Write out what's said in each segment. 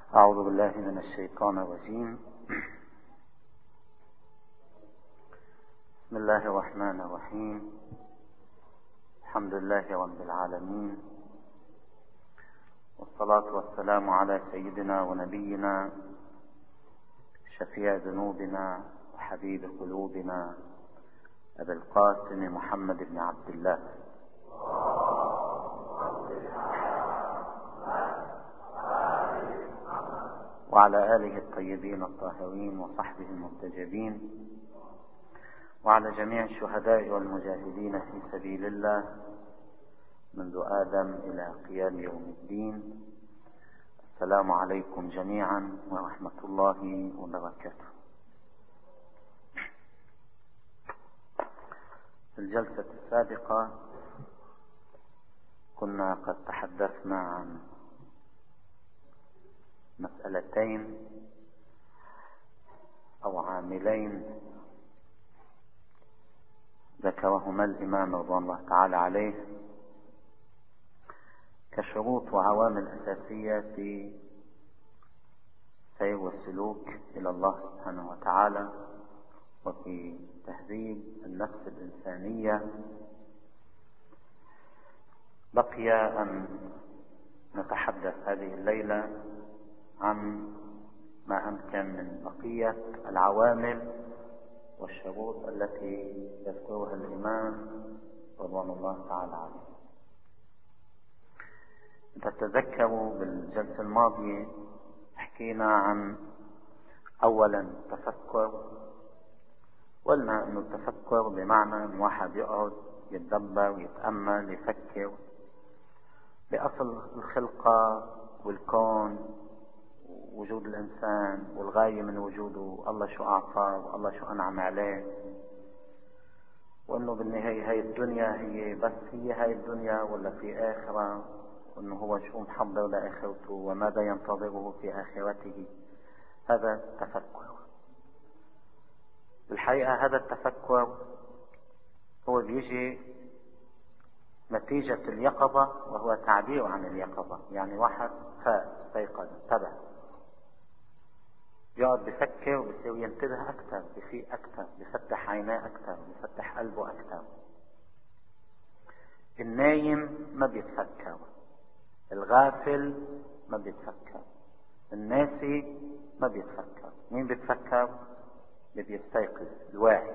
أعوذ بالله من الشيطان الرجيم. بسم الله الرحمن الرحيم. الحمد لله رب العالمين، والصلاة والسلام على سيدنا ونبينا شفيع ذنوبنا وحبيب قلوبنا أبي القاسم محمد بن عبد الله وعلى آله الطيبين الطاهرين وصحبه المنتجبين، وعلى جميع الشهداء والمجاهدين في سبيل الله منذ آدم إلى قيام يوم الدين. السلام عليكم جميعا ورحمة الله وبركاته. في الجلسة السابقة كنا قد تحدثنا عن مسألتين أو عاملين ذكرهما الإمام رضوان الله تعالى عليه كشروط وعوامل أساسية في سير والسلوك إلى الله سبحانه وتعالى وفي تهذيب النفس الإنسانية. بقي أن نتحدث هذه الليلة عن ما أمكن من بقية العوامل والشروط التي يذكرها الإمام رضوان الله تعالى عليه. تتذكروا بالجلسة الماضية حكينا عن أولا التفكر، قلنا أنه التفكر بمعنى أن واحد يقعد يتدبر ويتأمل يفكر بأصل الخلقة والكون وجود الإنسان والغاية من وجوده، الله شو أعطاه والله شو أنعم عليه، وأنه بالنهاية هاي الدنيا هي بس هي هاي الدنيا ولا في آخرة، وأنه هو شو محضر لآخرته وماذا ينتظره في آخرته. هذا تفكر. الحقيقة هذا التفكر هو بيجي نتيجة اليقظة، وهو تعبير عن اليقظة. يعني واحد فاق استيقظ انتبه يقعد بفكر وبصير ينتبه أكثر، بفيق أكثر، بفتح عيناه أكثر، بفتح قلبه أكثر. النايم ما بيتفكر، الغافل ما بيتفكر، الناسي ما بيتفكر. مين بيتفكر؟ اللي بيستيقظ، الواعي.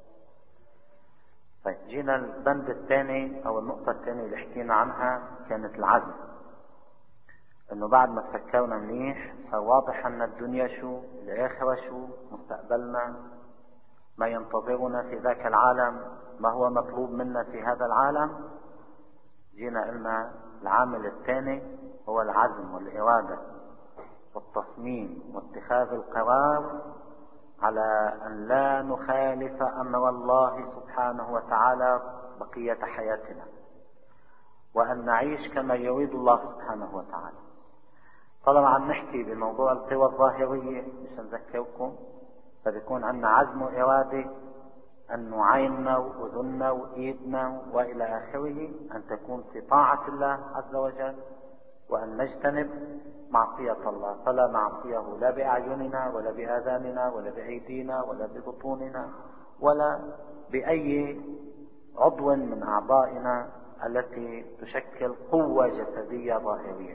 طيب جينا البند الثاني أو النقطة الثانية اللي حكينا عنها كانت العزم. انه بعد ما تفكرنا منيح صار واضح ان الدنيا شو، الاخرة شو، مستقبلنا، ما ينتظرنا في ذاك العالم، ما هو مطلوب منا في هذا العالم. جينا قلنا العامل الثاني هو العزم والإرادة والتصميم واتخاذ القرار على ان لا نخالف امر الله سبحانه وتعالى بقية حياتنا، وان نعيش كما يريد الله سبحانه وتعالى. طالما عم نحكي بموضوع القوى الظاهرية مش نذكركم، فبيكون عندنا عزم وإرادة أن عيننا وأذننا وإيدنا وإلى آخره أن تكون في طاعة الله عز وجل، وأن نجتنب معصية الله. فلا معصيه لا بأعيننا ولا بآذاننا ولا بأيدينا ولا ببطوننا ولا بأي عضو من أعضائنا التي تشكل قوة جسدية ظاهرية.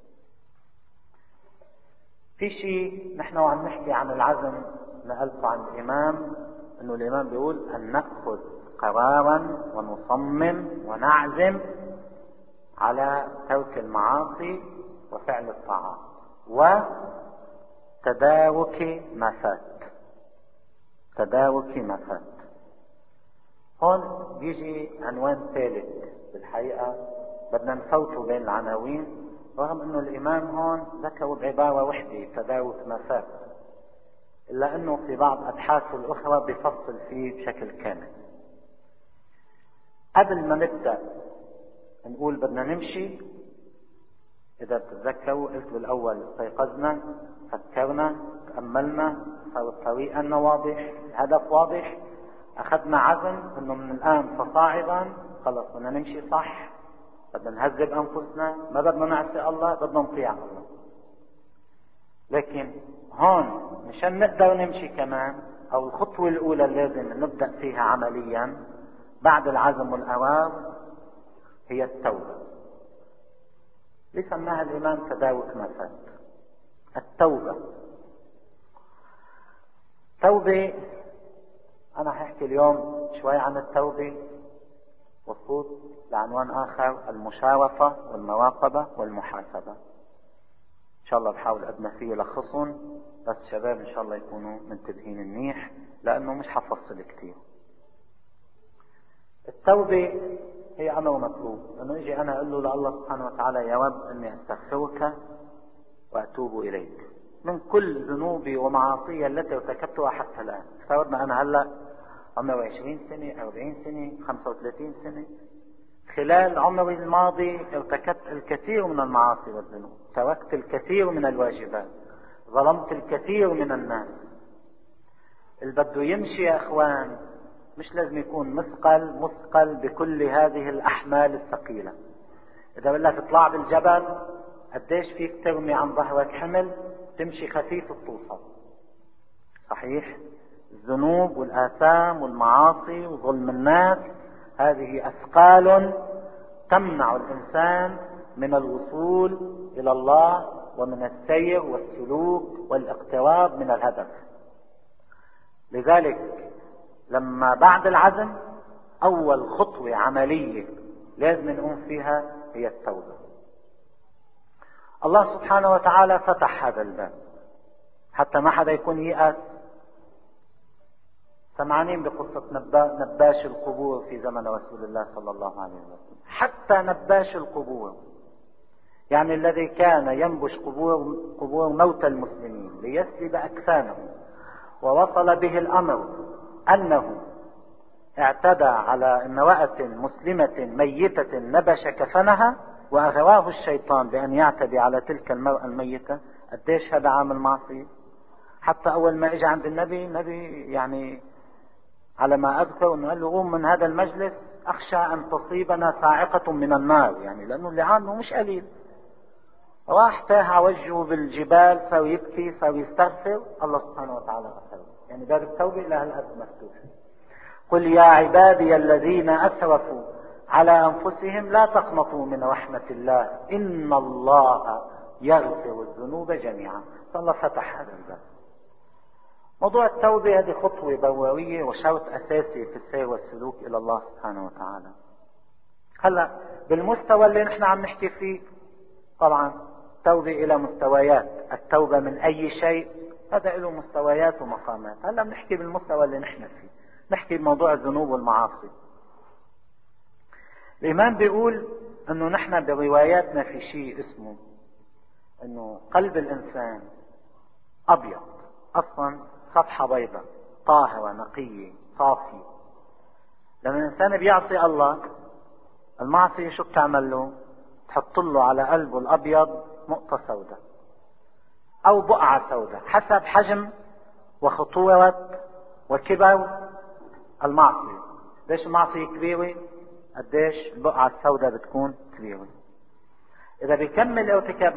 في شيء نحن وعم نحكي عن العزم نقلت عن الإمام، أنه الإمام بيقول أن نأخذ قرارا ونصمم ونعزم على ترك المعاصي وفعل الطاعات وتدارك ما فات. تدارك ما فات. هون بيجي عنوان ثالث بالحقيقة بدنا نفوته بين العناوين، رغم انه الامام هون ذكروا بعبارة وحدة تدارك ما فات، الا انه في بعض ابحاثه الاخرى بفصل فيه بشكل كامل. قبل ما نبدأ نقول بدنا نمشي، اذا بتتذكروا قلت بالاول استيقظنا، فكرنا، تأملنا، صار الطريق لنا واضح، الهدف واضح، اخذنا عزم انه من الان فصاعدا خلص بدنا نمشي صح، بدنا نهذب انفسنا، ما بدنا نعصي الله، بدنا نطيع الله. لكن هون مشان نقدر نمشي كمان، او الخطوة الاولى اللي لازم نبدأ فيها عمليا بعد العزم والقرار هي التوبة. ليه سماها الامام تدارك ما فات؟ التوبة. توبة، انا هحكي اليوم شوي عن التوبة وفوت لعنوان اخر، المشارفة والمراقبة والمحاسبة. ان شاء الله بحاول قد ما فيه لخصهم، بس شباب ان شاء الله يكونوا منتبهين منيح لانه مش حفصل كتير. التوبة هي امر مطلوب، انه اجي انا اقول له لله سبحانه وتعالى يا رب اني استغفرك واتوب اليك من كل ذنوبي ومعاصي التي ارتكبتها حتى الان. افترضنا انا هلا عمري 20 سنة 40 سنة 35 سنة، خلال عمري الماضي ارتكبت الكثير من المعاصي والذنوب، تركت الكثير من الواجبات، ظلمت الكثير من الناس. اللي بده يمشي يا اخوان مش لازم يكون مثقل بكل هذه الاحمال الثقيلة. اذا بقول لك اطلع بالجبل قديش فيك ترمي عن ظهرك حمل تمشي خفيف توصل. صحيح؟ الذنوب والآثام والمعاصي وظلم الناس هذه أثقال تمنع الإنسان من الوصول إلى الله ومن السير والسلوك والاقتراب من الهدف. لذلك لما بعد العزم أول خطوة عملية لازم نقوم فيها هي التوبة. الله سبحانه وتعالى فتح هذا الباب حتى ما حدا يكون ييأس. سمعانين بقصة نباش القبور في زمن رسول الله صلى الله عليه وسلم. حتى نباش القبور، يعني الذي كان ينبش قبور موتى المسلمين ليسلب أكفانهم، ووصل به الأمر أنه اعتدى على امرأة مسلمة ميتة نبش كفنها وأغواه الشيطان بأن يعتدي على تلك المرأة الميتة. قديش هذا عامل معصية. حتى أول ما إجى عند النبي يعني على ما أذكر أنه قال له قوم من هذا المجلس أخشى أن تصيبنا صاعقة من النار، يعني لأنه اللي عنه مش قليل. راح تاه وجهه بالجبال، صار يبكي، صار يستغفر، الله سبحانه وتعالى غفر. يعني باب التوبة إلى هالقد مفتوح. قل يا عبادي الذين أسرفوا على أنفسهم لا تقنطوا من رحمة الله إن الله يغفر الذنوب جميعا. فالله فتح هذا الباب. موضوع التوبة هذه خطوة ضرورية وشرط أساسي في السير والسلوك إلى الله سبحانه وتعالى. هلا بالمستوى اللي نحن عم نحكي فيه، طبعا التوبة إلى مستويات. التوبة من أي شيء هذا له مستويات ومقامات. هلا بنحكي بالمستوى اللي نحن فيه، نحكي بموضوع الذنوب والمعاصي. الإمام بيقول أنه نحن برواياتنا في شيء اسمه أنه قلب الإنسان أبيض أصلا، صفحة بيضاء طاهرة نقية صافية. لما الإنسان بيعصي الله، المعصية شو بتعمل له؟ تحط له على قلبه الأبيض نقطة سوداء أو بقعة سوداء حسب حجم وخطورة وكبر المعصية. قديش المعصية كبيرة قديش البقعة السوداء بتكون كبيرة. إذا بيكمل ارتكاب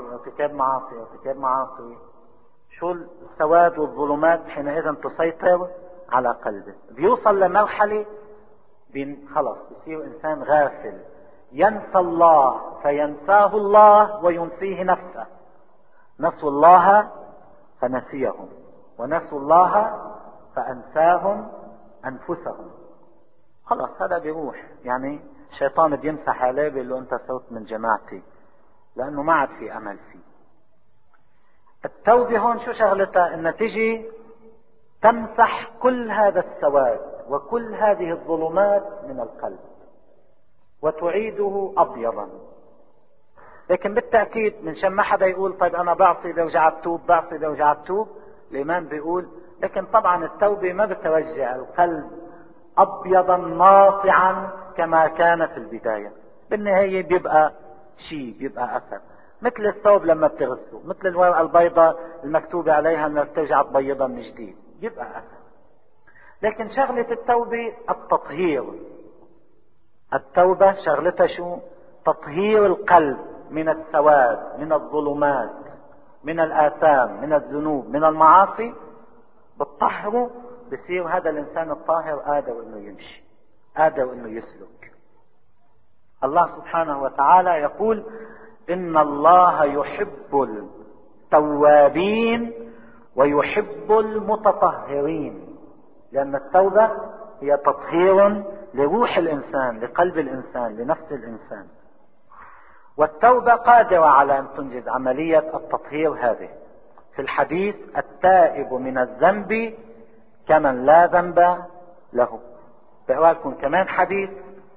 معاصي شو السواد والظلمات حينئذ تسيطر على قلبه. بيوصل لمرحلة خلص بيصير إنسان غافل، ينسى الله فينساه الله وينسيه نفسه. نسوا الله فنسيهم ونسوا الله فأنساهم أنفسهم. خلاص هذا بيروح، يعني الشيطان بيمسح عليه بيقول له أنت صرت من جماعتي، لأنه ما عاد في أمل فيه. التوبة هون شو شغلتها؟ إن تجي تمسح كل هذا السواد وكل هذه الظلمات من القلب وتعيده أبيضا. لكن بالتأكيد من شان ما حدا يقول طيب أنا بعصي برجع بتوب، الإمام بيقول لكن طبعا التوبة ما بترجع القلب أبيضا ناصعا كما كان في البداية. بالنهاية بيبقى أثر، مثل الثوب لما بتغسله، مثل الورقة البيضاء المكتوبة عليها انها ترجع تبيضها من جديد، يبقى أثر. لكن شغلة التوبة التطهير. التوبة شغلتها شو؟ تطهير القلب من السواد، من الظلمات، من الآثام، من الذنوب، من المعاصي، بتطهره، بصير هذا الإنسان الطاهر قادر إنه يمشي، قادر إنه يسلك. الله سبحانه وتعالى يقول: إن الله يحب التوابين ويحب المتطهرين، لأن التوبة هي تطهير لروح الإنسان، لقلب الإنسان، لنفس الإنسان. والتوبة قادرة على أن تنجز عملية التطهير هذه. في الحديث: التائب من الذنب كمن لا ذنب له. بقرأ لكم كمان حديث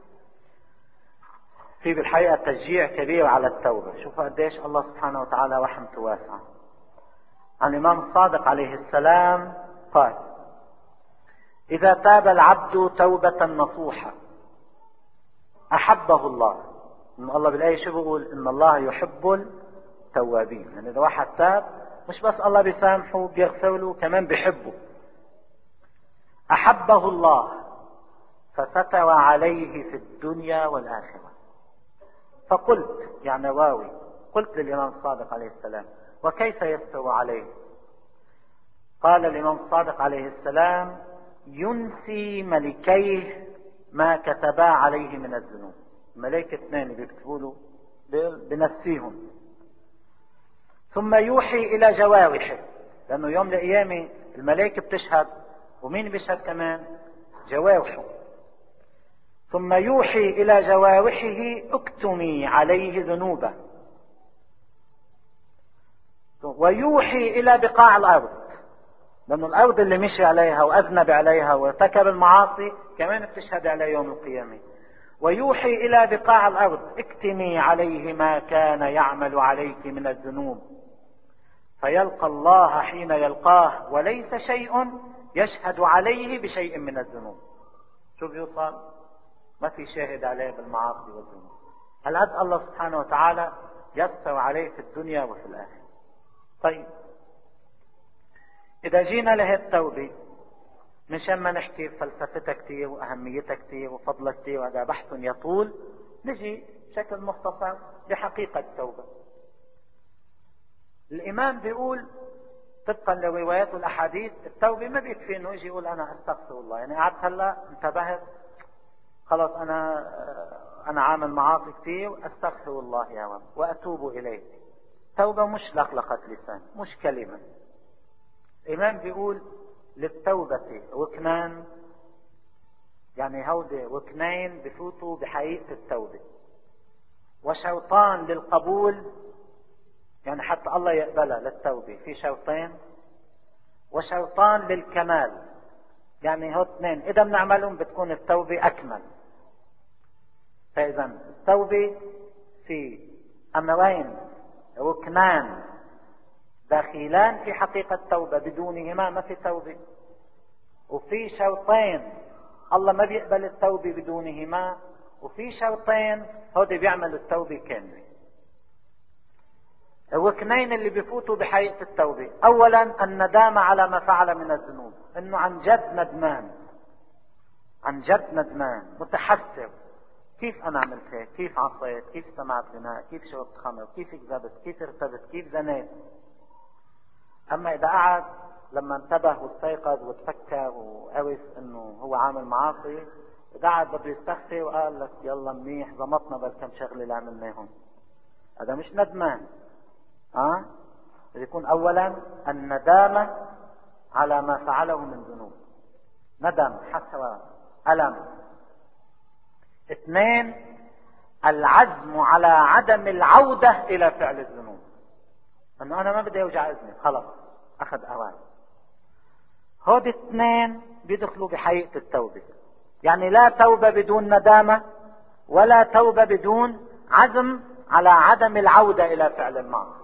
في بالحقيقة تشجيع كبير على التوبة. شوفوا قديش الله سبحانه وتعالى رحمته واسعة. عن الإمام الصادق عليه السلام قال: إذا تاب العبد توبة نصوحة أحبه الله. إن الله بالآية شو بيقول؟ إن الله يحب التوابين. يعني إذا واحد تاب مش بس الله بيسامحه بيغفر له، كمان بيحبه. أحبه الله فستر عليه في الدنيا والآخرة. فقلت، يعني راوي، قلت للإمام الصادق عليه السلام: وكيف يستر عليه؟ قال الإمام الصادق عليه السلام: ينسي ملكيه ما كتبا عليه من الذنوب. ملائكة اثنين بيكتبوا له بنسيهم. ثم يوحي إلى جوارحه، لأنه يوم القيامة الملائكة بتشهد، ومين بيشهد كمان؟ جوارحه. ثم يوحي إلى جوارحه: اكتمي عليه ذنوبه. ويوحي إلى بقاع الأرض، لأن الأرض اللي مشي عليها وأذنب عليها وارتكب المعاصي كمان بتشهد عليه يوم القيامة. ويوحي إلى بقاع الأرض: اكتمي عليه ما كان يعمل عليك من الذنوب. فيلقى الله حين يلقاه وليس شيء يشهد عليه بشيء من الذنوب. شو بيوصل؟ ما في شاهد عليه بالمعاصي والذنوب. هالقد الله سبحانه وتعالى يستر عليه في الدنيا وفي الآخرة. طيب، إذا جينا لهي التوبة، مشان ما نحكي فلسفتها كتير وأهميتها كتير وفضلها كتير وهذا بحث يطول، نجي بشكل مختصر بحقيقة التوبة. الإمام بيقول طبقا لروايات والأحاديث: التوبة ما بيكفي إنه يجي يقول أنا أستغفر الله. يعني قعدت هلا انتبهت، خلاص أنا عامل معاصي كتير، أستغفر الله يا رب وأتوب إليه. توبة مش لقلقة لسان، مش كلمة. الإمام بيقول: للتوبة ركنان، يعني هودي ركنين بفوتوا بحقيقة التوبة، وشرطان للقبول، يعني حتى الله يقبلها للتوبة في شرطين، وشرطان للكمال، يعني هو اثنين إذا بنعملهم بتكون التوبة أكمل. فإذا التوبة في أمرين، ركنان داخلان في حقيقة التوبة، بدونهما ما في توبة. وفي شرطين الله ما بيقبل التوبة بدونهما، وفي شرطين هودي بيعملوا التوبة كاملة. الركنين اللي بيفوتوا بحقيقة التوبة: أولا الندامة على ما فعل من الذنوب، إنه عن جد ندمان، عن جد ندمان متحسر. كيف أنا عملت هيك؟ كيف عصيت؟ كيف سمعت غناء؟ كيف شربت خمر؟ كيف كذبت؟ كيف ارتبت؟ كيف زنيت؟ أما إذا قعد لما انتبه واستيقظ وتفكر وعرف إنه هو عامل معاصي، إذا قعد بده يستغفر وقال لك يلا منيح ضمطنا بالكم شغلة اللي عملناهم، هذا مش ندمان. يكون أولا الندامة على ما فعله من ذنوب، ندم، حسرة، ألم. اثنين العزم على عدم العودة إلى فعل الذنوب، أنه أنا ما بدي أوجع إذني، خلص أخذ أوان. هودي اثنين بيدخلوا بحقيقة التوبة. يعني لا توبة بدون ندامة، ولا توبة بدون عزم على عدم العودة إلى فعل المعصية.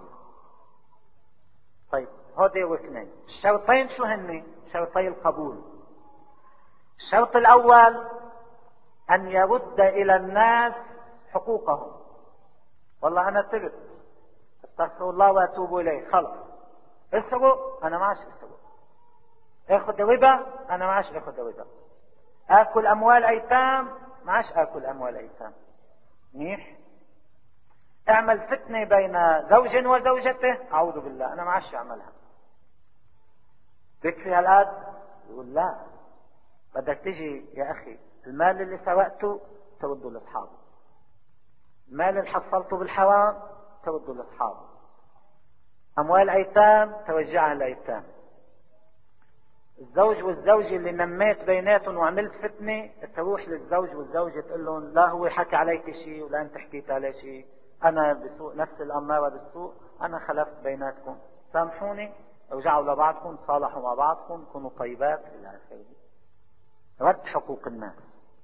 طيب، هودي واثنين. الشرطين شو هن؟ شرطي القبول. الشرط الأول أن يرد إلى الناس حقوقهم. والله أنا تبت، استغفر الله وأتوب إليه، خلص. اسرق، أنا ما عادش اسرق. اخذ ربا، أنا ما عادش اخذ ربا. آكل أموال أيتام، ما عادش آكل أموال أيتام. منيح. اعمل فتنة بين زوج وزوجته، اعوذ بالله انا ما عادش اعملها. بكفي هالقد؟ يقول لا، بدك تجي يا اخي المال اللي سرقته ترده لاصحابه، المال اللي حصلته بالحرام ترده لاصحابه، اموال ايتام توزعها للايتام. الزوج والزوجة اللي نميت بيناتهم وعملت فتنة تروح للزوج والزوجة تقول لهم لا هو حكى عليك شيء ولا انت حكيت عليه شيء، انا بسوء نفس الامارة بالسوء، انا خلفت بيناتكم، سامحوني، ارجعوا لبعضكم، تصالحوا مع بعضكم، كونوا طيبات الى اخره. رد حقوق الناس.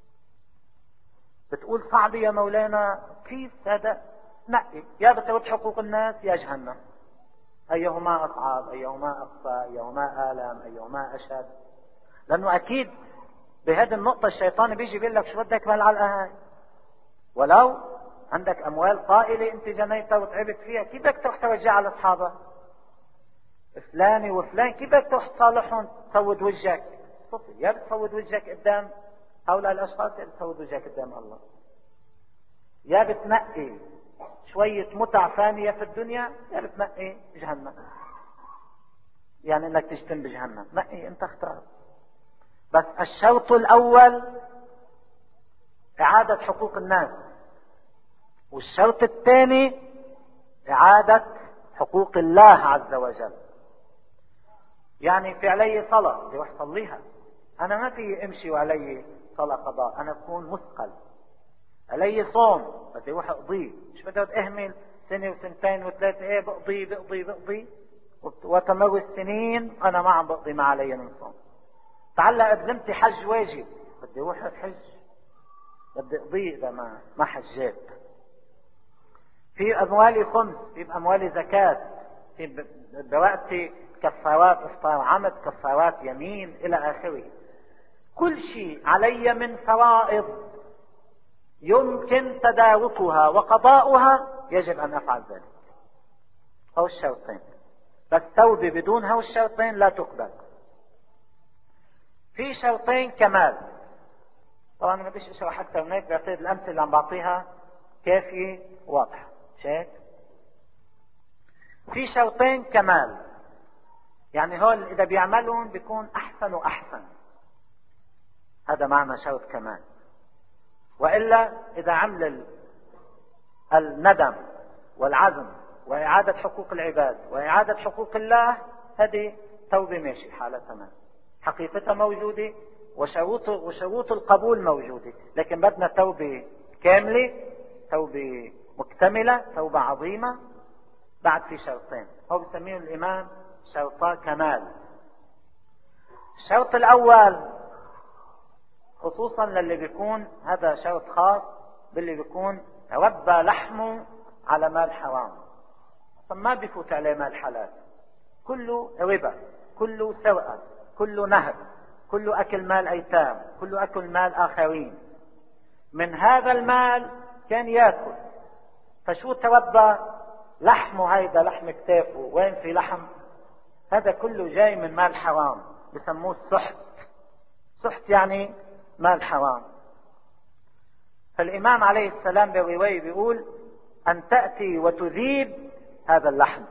بتقول صعب يا مولانا، كيف هذا؟ نقي، يا بترد حقوق الناس يا جهنم، ايهما اصعب، ايهما اقسى، ايهما الم، ايهما اشد. لانه اكيد بهذه النقطة الشيطان بيجي بيقول لك شو بدك بالعلقة هاي؟ ولو عندك اموال طائلة انت جنيتها وتعبت فيها، كيف بدك تروح توزعها لاصحابها؟ فلان وفلان كيف بدك تروح تصالحهم تسود وجهك؟ صفي، يا بتسود وجهك قدام هؤلاء الاشخاص يا بتسود وجهك قدام الله. يا بتنقي شوية متع ثانية في الدنيا يا بتنقي جهنم، يعني انك تجتنب بجهنم، نقي انت اختار. بس الشوط الاول اعادة حقوق الناس، والشوط الثاني اعادة حقوق الله عز وجل. يعني في علي صلاة بدي اروح صليها، انا ما في امشي وعلي صلاة قضاء، انا بكون مثقل. علي صوم بدي اروح اقضيه، مش بدي اهمل سنة وسنتين وثلاثة، ايه بقضي وتمر السنين انا ما عم بقضي ما علي من صوم. تعلق بذمتي حج واجب، بدي اروح الحج بدي اقضيه اذا ما حجيت. في اموالي خمس، في اموالي زكاة، في بوقتي كفارات افطار عمد، كفارات يمين الى اخره. كل شيء علي من فرائض يمكن تداركها وقضاؤها يجب ان افعل ذلك. هو الشرطين، بس توبة بدون هو الشرطين لا تقبل. في شرطين كمال، طبعا ما بديش اشرح اكثر من هيك، بعتقد الامثله اللي عم بعطيها كافيه واضحه، مش هيك؟ في شرطين كمال، يعني هول اذا بيعملون بيكون احسن واحسن، هذا معنى شرط كمال. والا اذا عمل الندم والعزم واعادة حقوق العباد واعادة حقوق الله، هذه توبة ماشي حالة تمام، حقيقتها موجودة وشروط القبول موجودة، لكن بدنا توبة كاملة، توبة مكتملة، توبة عظيمة. بعد في شرطين هو بسميه الإمام شرطا كمال. الشرط الأول خصوصا للي بيكون هذا شرط خاص باللي بيكون ربى لحمه على مال حرام، ما بيفوت عليه مال حلال، كله ربا، كله سرقة، كله نهب، كله أكل مال أيتام، كله أكل مال آخرين. من هذا المال كان يأكل، فشو تربى لحمه؟ هيدا لحم كتافه، وين في لحم؟ هذا كله جاي من مال حرام، بسموه السحت. سحت يعني مال حرام. فالإمام عليه السلام برواية بيقول أن تأتي وتذيب هذا اللحم،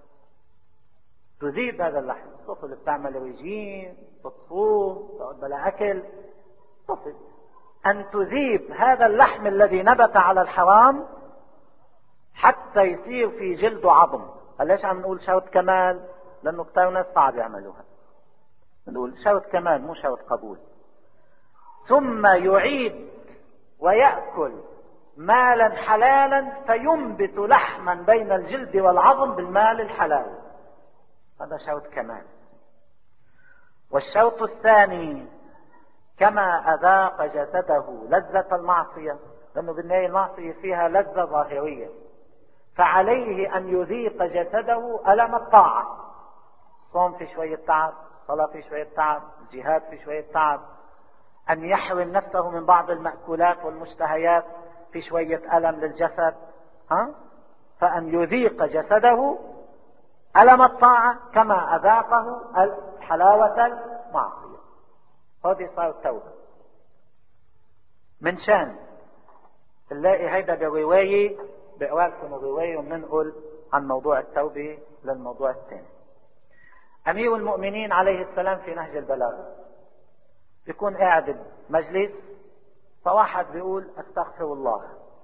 تذيب هذا اللحم. الصف اللي بتعمل رجيم، بتصوم، تقعد بلا أكل، صف أن تذيب هذا اللحم الذي نبت على الحرام حتى يصير في جلده عظم. ليش عم نقول شرط كمال؟ لأنه كتير ناس صعب يعملوها، نقول شرط كمال مو شرط قبول. ثم يعيد ويأكل مالا حلالا فينبت لحما بين الجلد والعظم بالمال الحلال، هذا شرط كمال. والشرط الثاني كما أذاق جسده لذة المعصية، لأنه بالنهاية المعصية فيها لذة ظاهرية، فعليه أن يذيق جسده ألم الطاعة. الصوم في شوية تعب، الصلاة في شوية تعب، الجهاد في شوية تعب، أن يحرم نفسه من بعض المأكولات والمشتهيات في شوية ألم للجسد، فأن يذيق جسده ألم الطاعة كما أذاقه حلاوة المعصية. هذه صار التوبة. من شان نلاقي هيدا برواية بأقوالكم الرواية وننقل عن موضوع التوبة للموضوع الثاني. أمير المؤمنين عليه السلام في نهج البلاغة بيكون قاعد بمجلس، فواحد بيقول استغفر الله،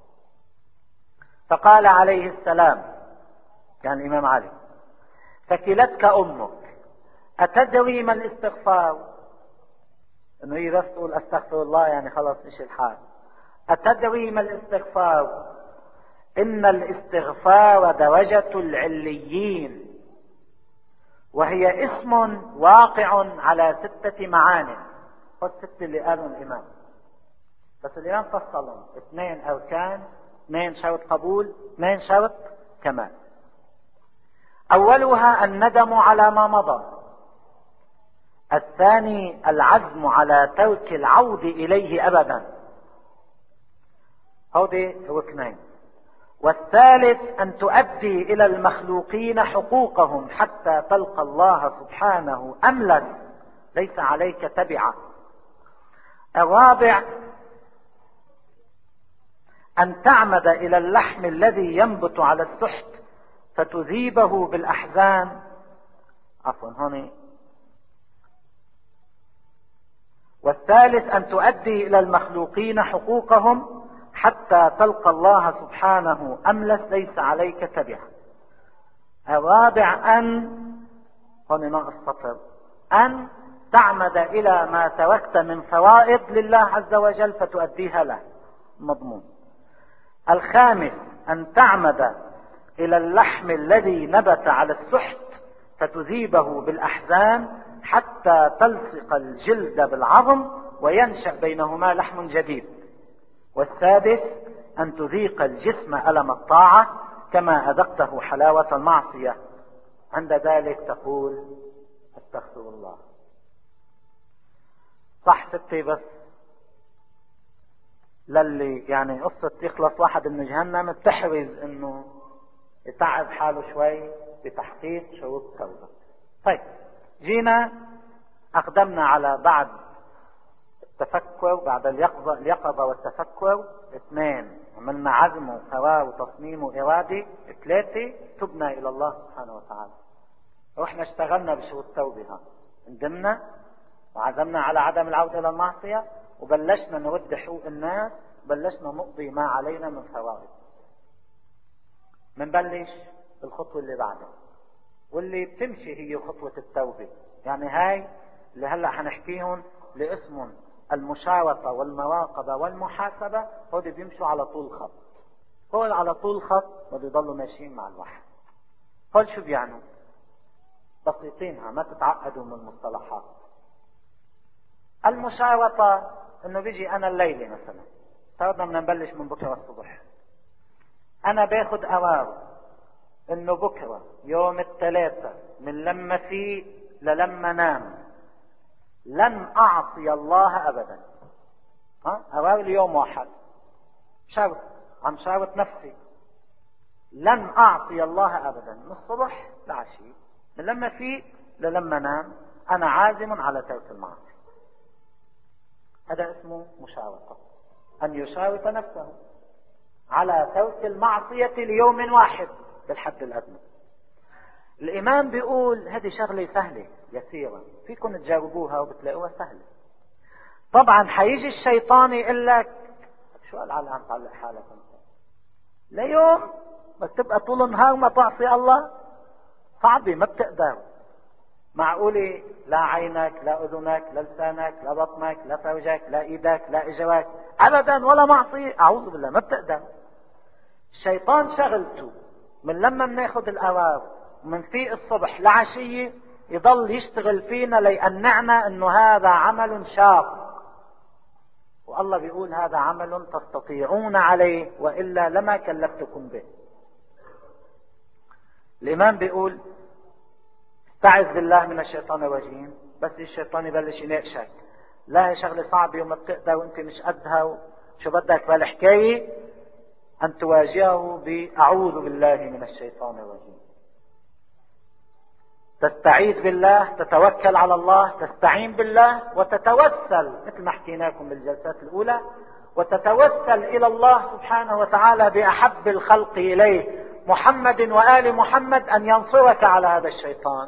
فقال عليه السلام، يعني الإمام علي: ثكلتك أمك، أتدري ما الاستغفار؟ إنه هي بس تقول استغفر الله يعني خلاص مش الحال. أتدري ما الاستغفار؟ إن الاستغفار درجة العليين، وهي اسم واقع على 6 معان. والست اللي قالوا الإمام، بس الإمام فصلهم 2 أركان، 2 شرط قبول، 2 شرط كمال. أولها الندم على ما مضى، الثاني العزم على ترك العود إليه أبدا، هودي ركنين. والثالث أن تؤدي إلى المخلوقين حقوقهم حتى تلقى الله سبحانه أملس ليس عليك تبعة. الرابع أن تعمد إلى اللحم الذي ينبت على السحت فتذيبه بالأحزان. عفوا هوني. والثالث أن تؤدي إلى المخلوقين حقوقهم حتى تلقى الله سبحانه أملس ليس عليك تبعة. الرابع هوني ناقص سطر، أن تعمد إلى ما تركت من فرائض لله عز وجل فتؤديها له، مضمون. الخامس أن تعمد إلى اللحم الذي نبت على السحت فتذيبه بالأحزان حتى تلصق الجلد بالعظم وينشأ بينهما لحم جديد. والسادس أن تذيق الجسم ألم الطاعة كما أذقته حلاوة المعصية، عند ذلك تقول استغفر الله. صح ستي، بس للي يعني قصة يخلص واحد من جهنم بتحرز انه يتعب حاله شوي بتحقيق شروط التوبة. طيب، جينا اقدمنا على بعد التفكر، بعد اليقظة والتفكر 2، عملنا عزم وقرار وتصميم وإرادة. 3 تبنا إلى الله سبحانه وتعالى. رحنا اشتغلنا بشروط التوبة، ندمنا وعزمنا على عدم العودة إلى المعصية، وبلشنا نرد حقوق الناس، بلشنا نقضي ما علينا من فرائض. منبلش الخطوة اللي بعدها واللي بتمشي هي خطوة التوبة. يعني هاي اللي هلأ حنحكيهم لاسم المشاوطة والمراقبة والمحاسبة، هودي بيمشوا على طول خط. هول على طول خط بده يضلوا ماشيين مع الوحي. هول شو بيعنوا؟ بسيطينها، ما تتعقدوا من المصطلحات. المشاوطة انه بيجي انا الليلة مثلا، فرضنا بدنا نبلش من بكرة الصبح، انا باخد قرار انه بكرة يوم 3 من لما فيه للما نام لن اعصي الله ابدا. قرار اليوم واحد، شرط، عم شارط نفسي لن اعصي الله ابدا من الصبح لعشي، من لما فيه للما نام انا عازم على ترك المعصية. هذا اسمه مشاوطة، أن يشاوط نفسه على ترك المعصية ليوم واحد بالحد الأدنى. الإمام بيقول هذه شغلة سهلة يسيرة، فيكم تجربوها وبتلاقوها سهلة. طبعا حيجي الشيطان يقول لك شو قال على عم تعلق حالك انت ليوم بس تبقى طول النهار ما تعصي الله؟ صعبة، ما بتقدر. معقولة لا عينك لا اذنك لا لسانك لا بطنك لا فرجك لا ايدك لا اجرك ابدا ولا معصية؟ اعوذ بالله، ما بتقدر. الشيطان شغلته من لما بناخد القرار ومن فيق الصبح لعشية يضل يشتغل فينا ليقنعنا انه هذا عمل شاق، والله بيقول هذا عمل تستطيعون عليه والا لما كلفتكم به. الامام بيقول استعذ بالله من الشيطان الرجيم، بس الشيطان يبلش يناقشك، لا هي شغله صعبه وما بتقدر وانت مش قدها شو بدك بالحكايه، ان تواجهه باعوذ بالله من الشيطان الرجيم. تستعيذ بالله، تتوكل على الله، تستعين بالله وتتوسل مثل ما حكيناكم بالجلسات الاولى، وتتوسل إلى الله سبحانه وتعالى بأحب الخلق إليه محمد وآل محمد أن ينصرك على هذا الشيطان.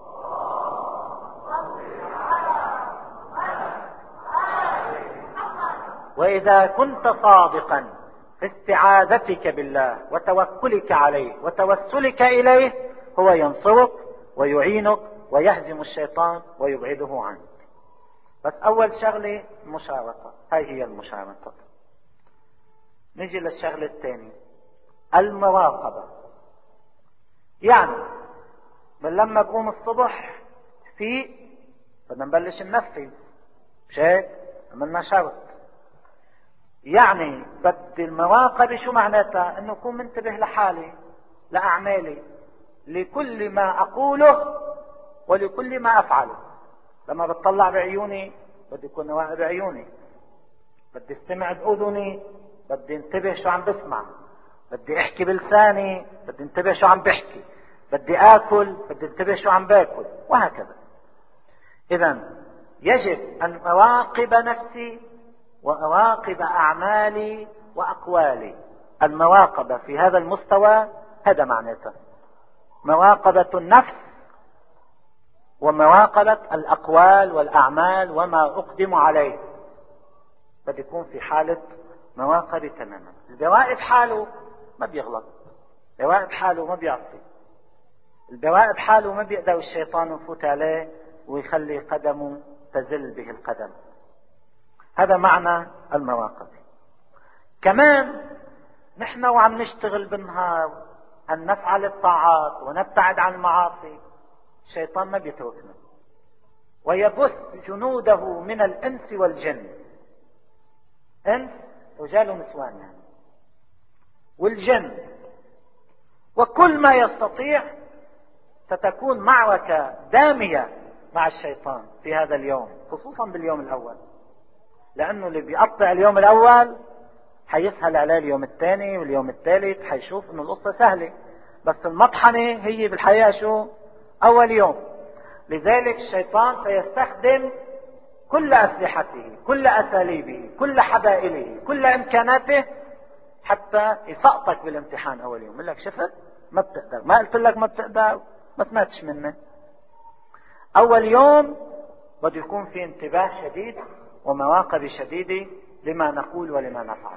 وإذا كنت صادقا في استعاذتك بالله وتوكلك عليه وتوسلك إليه هو ينصرك ويعينك ويهزم الشيطان ويبعده عنك. بس أول شغلة المشاركة، هاي هي المشاركة. نجي للشغلة الثانية، المراقبة. يعني لما بقوم الصبح بدنا نبلش ننفذ، مش هيك؟ عملنا شرط. يعني بدي المراقبة شو معناتها؟ انه اكون منتبه لحالي، لأعمالي، لكل ما اقوله ولكل ما افعله. لما بتطلع بعيوني بدي اكون واعي بعيوني، بدي استمع بأذني، بدي انتبه شو عم بسمع، بدي احكي بلساني، بدي انتبه شو عم بحكي، بدي اكل، بدي انتبه شو عم باكل، وهكذا. اذا يجب ان اراقب نفسي واراقب اعمالي واقوالي. المراقبة في هذا المستوى هذا معناته مراقبة النفس ومراقبة الاقوال والاعمال وما اقدم عليه. بدي يكون في حالة مراقبة تماما. اللي بيراقب حاله ما بيغلط، بيراقب حاله ما بيعصي، البيراقب حاله ما بيقدر الشيطان يفوت عليه ويخلي قدمه تزل به القدم. هذا معنى المراقبة. كمان نحن وعم نشتغل بالنهار أن نفعل الطاعات ونبتعد عن المعاصي، الشيطان ما بيتركنا ويبث جنوده من الإنس والجن. إنس رجال ونسوان يعني، والجن، وكل ما يستطيع. ستكون معركة دامية مع الشيطان في هذا اليوم، خصوصا باليوم الأول، لأنه اللي بيقطع اليوم الأول حيسهل عليه اليوم الثاني واليوم الثالث، حيشوف إنه القصة سهلة. بس المطحنة هي بالحقيقة شو؟ أول يوم. لذلك الشيطان سيستخدم كل أسلحته، كل أساليبه، كل حبائله، كل إمكاناته حتى يسقطك بالامتحان أول يوم. يقول لك شفت ما بتقدر، ما قلت لك ما بتقدر، ما سمعتش مني. أول يوم بده يكون في انتباه شديد ومراقبة شديدة لما نقول ولما نفعل.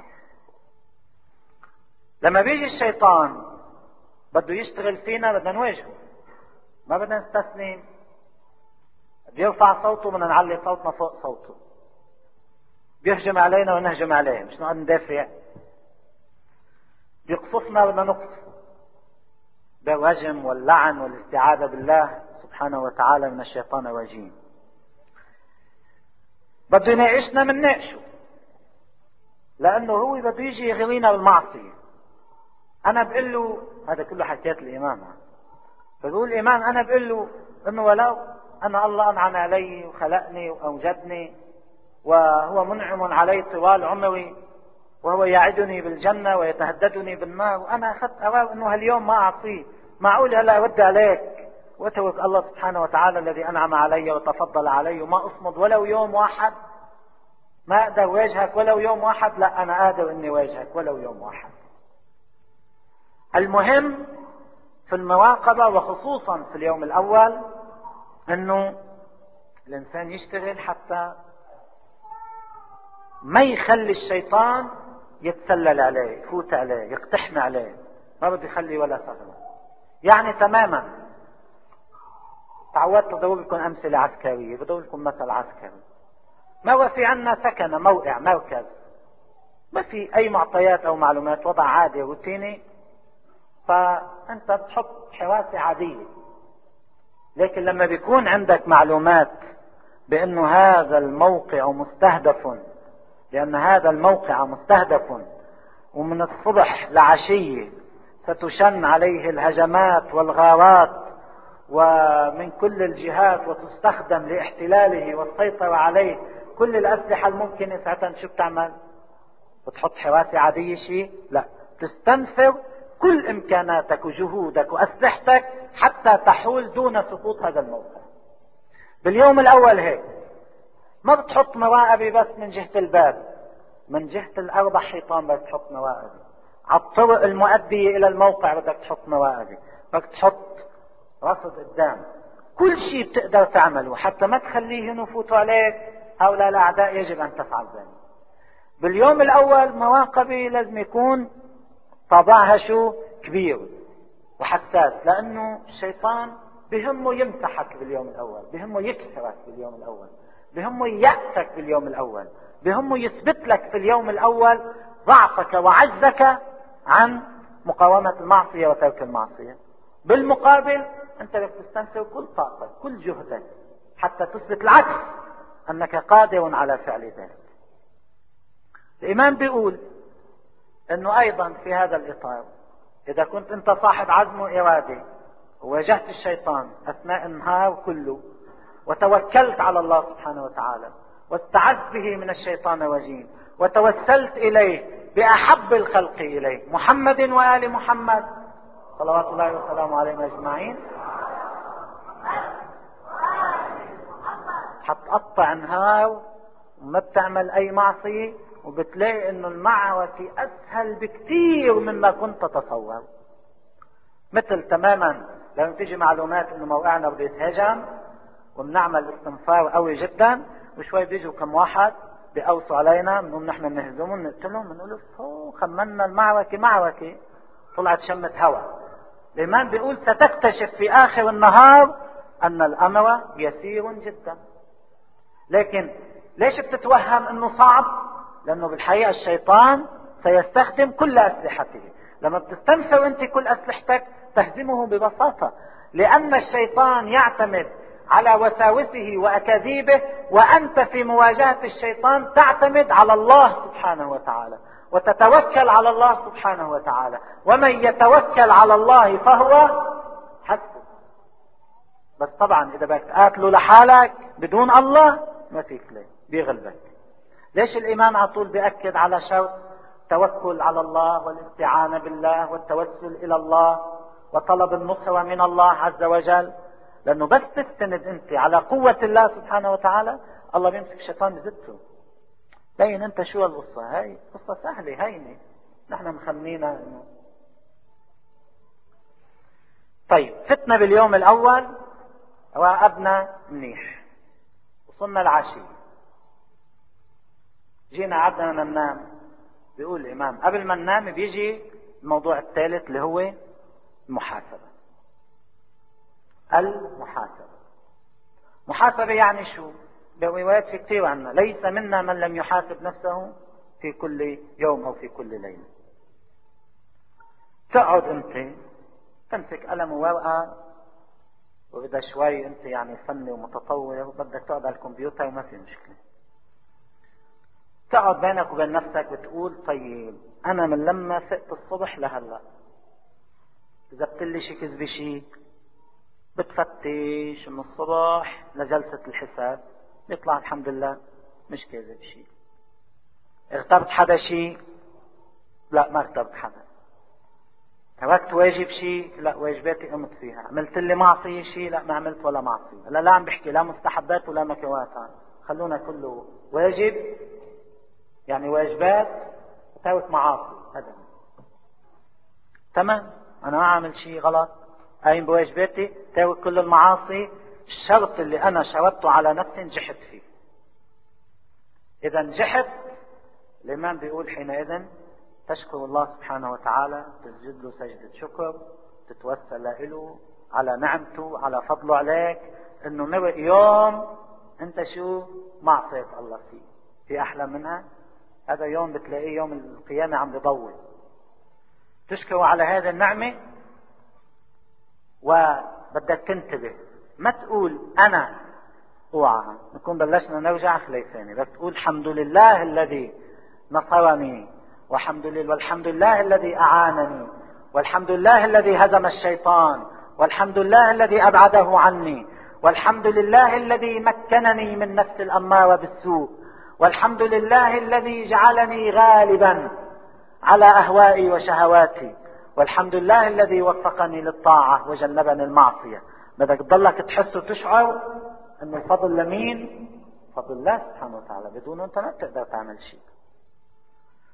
لما بيجي الشيطان بده يشتغل فينا بدنا نواجهه، ما بدنا نستسلم. بيرفع صوته بدنا نعلي صوتنا فوق صوته، بيهجم علينا ونهجم عليه، مش نقعد ندافع. بيقصفنا بدنا نقصفه بالرجم واللعن والاستعاذة بالله سبحانه وتعالى من الشيطان الرجيم. بده يناقشنا من ناقشه، لأنه هو بده يجي يغوينا بالمعصية. أنا بقول له هذا كله حكايات الإمام، بقول الإمام أنا بقول له إنه ولو أنا الله أنعم علي وخلقني وأوجدني وهو منعم علي طوال عمري وهو يعدني بالجنة ويتهددني بالنار، وأنا أخذت قرار إنه هاليوم ما أعصيه. معقول هلا أرد عليك وأترك الله سبحانه وتعالى الذي أنعم علي وتفضل علي وما أصمد ولو يوم واحد؟ ما أقدر واجهك ولو يوم واحد؟ لا، أنا قادر إني واجهك ولو يوم واحد. المهم في المراقبة وخصوصا في اليوم الأول إنه الإنسان يشتغل حتى ما يخلي الشيطان يتسلل عليه، يفوت عليه، يقتحم عليه، ما بده يخلي ولا ثغرة. يعني تماما تعودت أضرب لكم أمثلة عسكرية، بضرب لكم مثل عسكري. ما هو في عنا سكن، موقع، مركز، ما في أي معطيات أو معلومات، وضع عادي روتيني، فأنت بتحط حراسة عادية. لكن لما بيكون عندك معلومات بأنه هذا الموقع مستهدف، لأن هذا الموقع مستهدف ومن الصبح لعشية ستشن عليه الهجمات والغارات ومن كل الجهات وتستخدم لاحتلاله والسيطرة عليه كل الأسلحة الممكنة، ساعتها شو بتعمل؟ بتحط حراسة عادية شيء؟ لا، تستنفر كل إمكاناتك وجهودك وأسلحتك حتى تحول دون سقوط هذا الموقع. باليوم الأول هيك ما بتحط مراقبة بس من جهة الباب، من جهة الأربع حيطان بدك تحط نوائبي، على الطرق المؤدية إلى الموقع بدك تحط نوائبي، بدك تحط رصد قدام. كل شيء بتقدر تعمله حتى ما تخليهم يفوتوا عليك هؤلاء الأعداء، يجب أن تفعل ذلك. باليوم الأول مواقبي لازم يكون طابعها شو كبير وحساس، لأنه الشيطان بهمه يمسحك باليوم الأول، بهمه يكسرك باليوم الأول، بهمه يأسك باليوم الأول، بهمه يثبت لك في اليوم الأول ضعفك وعجزك عن مقاومة المعصية وترك المعصية. بالمقابل أنت بدك تستنفر كل طاقتك كل جهدك حتى تثبت العكس، أنك قادر على فعل ذلك. الإمام بيقول أنه أيضا في هذا الإطار إذا كنت أنت صاحب عزم وإرادة وواجهت الشيطان أثناء النهار كله وتوكلت على الله سبحانه وتعالى واستعذت به من الشيطان الرجيم وتوسلت إليه بأحب الخلق إليه محمد وآل محمد صلوات الله وسلامه عليهم أجمعين، حتقطع نهار وما بتعمل أي معصية، وبتلاقي إنه المعركة أسهل بكثير مما كنت تتصور. مثل تماما لما تيجي معلومات إنه موقعنا بده يتهاجم وبنعمل استنفار قوي جدا، وشوي بيجوا كم واحد بيقوصوا علينا بنقوم نحن نهزمهم نقتلهم بنقول خمنا المعركة معركة طلعت شمة هواء. الإمام بيقول ستكتشف في آخر النهار أن الأمر يسير جدا. لكن ليش بتتوهم أنه صعب؟ لأنه بالحقيقة الشيطان سيستخدم كل أسلحته. لما بتستنفر أنت كل أسلحتك تهزمه ببساطة، لأن الشيطان يعتمد على وساوسه وأكاذيبه، وأنت في مواجهة الشيطان تعتمد على الله سبحانه وتعالى وتتوكل على الله سبحانه وتعالى، ومن يتوكل على الله فهو حسبه. بس طبعا إذا بدك تقاتله لحالك بدون الله ما فيك ليه، بيغلبك. ليش الإمام على طول بيأكد على شرط التوكل على الله والاستعانة بالله والتوسل إلى الله وطلب النصرة من الله عز وجل؟ لأنه بس تستند أنت على قوة الله سبحانه وتعالى الله بيمسك الشيطان بزته. بين أنت شو القصة؟ هاي قصة سهلة هينة نحن مخمنينا إنه طيب. فتنا باليوم الأول راقبنا منيح، وصلنا العشية جينا قعدنا ننام. بيقول الإمام قبل ما ننام بيجي الموضوع الثالث اللي هو المحاسبة. محاسبة يعني شو؟ بروايات في كثير عنا ليس منا من لم يحاسب نفسه في كل يوم أو في كل ليلة. تقعد أنت تمسك قلم وورقة، وإذا شوي أنت يعني فني ومتطور بدك تقعد على الكمبيوتر ما في مشكلة. تقعد بينك وبين نفسك بتقول طيب أنا من لما فقت الصبح لهلا إذا بتلي شي كذب شي بتفتش من الصبح لجلسة الحساب بيطلع الحمد لله مش كذب شي. اغتبت حدا شي؟ لا ما اغتبت حدا. تركت واجب شي؟ لا واجباتي قمت فيها. عملت لي معصية شي؟ لا ما عملت ولا معصية. لا عم بحكي لا مستحبات ولا مكروهات، خلونا كله واجب يعني واجبات وترك معاصي. هذا تمام، انا ما عامل شي غلط، قايم بواجباتي ترك كل المعاصي. الشرط اللي انا شرطته على نفسي نجحت فيه. اذا نجحت الامام بيقول حينئذ تشكر الله سبحانه وتعالى، تسجد له سجدة شكر، تتوسل له على نعمته على فضله عليك، انه مرق يوم انت شو ما عصيت الله فيه. في احلى منها؟ هذا يوم بتلاقيه يوم القيامة عم بضوي. تشكر على هذه النعمة وبدك تنتبه، ما تقول انا اوعى نكون بلشنا نرجع خليفاني. بدك تقول الحمد لله الذي نصرني، والحمد لله الذي اعانني، والحمد لله الذي هزم الشيطان، والحمد لله الذي ابعده عني، والحمد لله الذي مكنني من نفس الاماره بالسوء، والحمد لله الذي جعلني غالبا على اهوائي وشهواتي، والحمد لله الذي وفقني للطاعة وجنبني المعصية. بدك تضلك تحس وتشعر ان الفضل لمين؟ فضل الله سبحانه وتعالى، بدونه انت ما بتقدر تعمل شيء.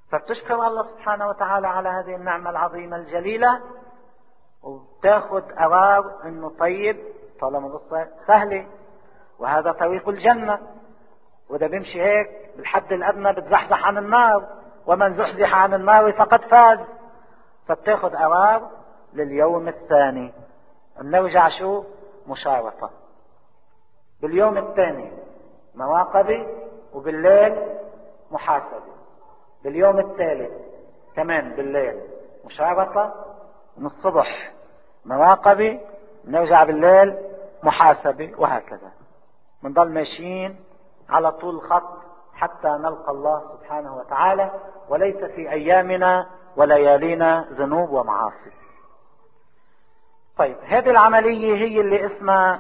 فبتشكر الله سبحانه وتعالى على هذه النعمة العظيمة الجليلة، وبتاخد قرار انه طيب طالما القصة سهلة وهذا طريق الجنة، وده بيمشي هيك بالحد الأدنى بتزحزح عن النار، ومن زحزح عن النار فقد فاز. فبتاخد قرار لليوم الثاني. بنرجع شو؟ مشارطة. باليوم الثاني مواقبة، وبالليل محاسبة. باليوم الثالث كمان بالليل مشارطة، من الصبح مواقبة، نرجع بالليل محاسبة، وهكذا بنضل ماشيين على طول الخط حتى نلقى الله سبحانه وتعالى، وليس في أيامنا وليالينا ذنوب ومعاصي. طيب هذه العملية هي اللي اسمها